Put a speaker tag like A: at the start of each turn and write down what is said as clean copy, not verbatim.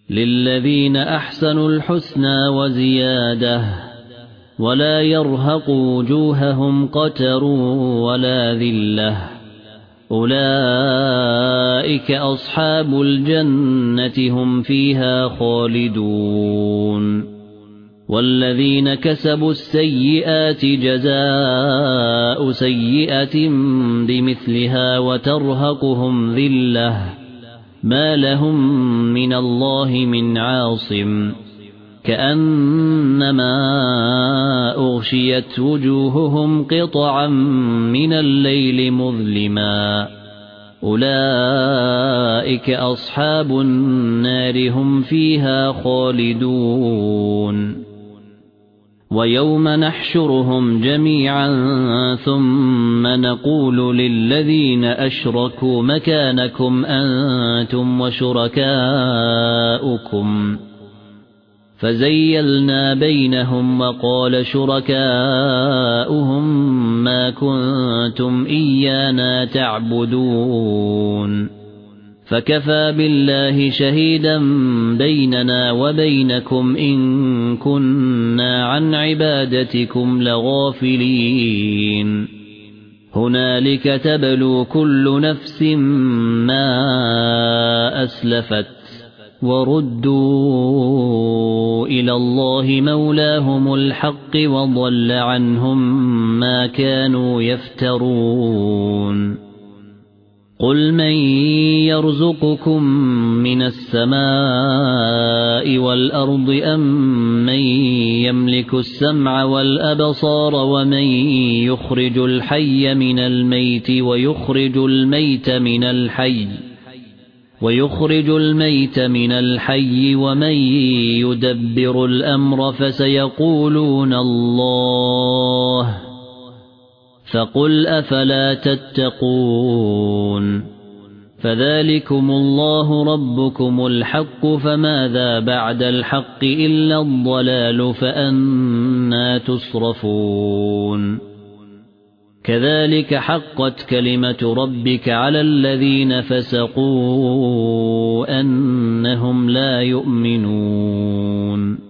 A: للذين أحسنوا الحسنى وزيادة ولا يرهق وجوههم قتر ولا ذلة أولئك أصحاب الجنة هم فيها خالدون والذين كسبوا السيئات جزاء سيئة بمثلها وترهقهم ذلة ما لهم من الله من عاصم كأنما أغشيت وجوههم قطعا من الليل مظلما أولئك أصحاب النار هم فيها خالدون ويوم نحشرهم جميعا ثم نقول للذين أشركوا مكانكم أنتم وشركاؤكم فزيلنا بينهم وقال شركاؤهم ما كنتم إيانا تعبدون فكفى بالله شهيدا بيننا وبينكم إن كنا عن عبادتكم لغافلين هنالك تبلو كل نفس ما أسلفت وردوا إلى الله مولاهم الحق وضل عنهم ما كانوا يفترون قل من يرزقكم من السماء والأرض أم من يملك السمع والأبصار ومن يخرج الحي من الميت ويخرج الميت من الحي ومن يدبر الأمر فسيقولون الله فقل أفلا تتقون فذلكم الله ربكم الحق فماذا بعد الحق إلا الضلال فأنى تصرفون كذلك حقت كلمة ربك على الذين فسقوا أنهم لا يؤمنون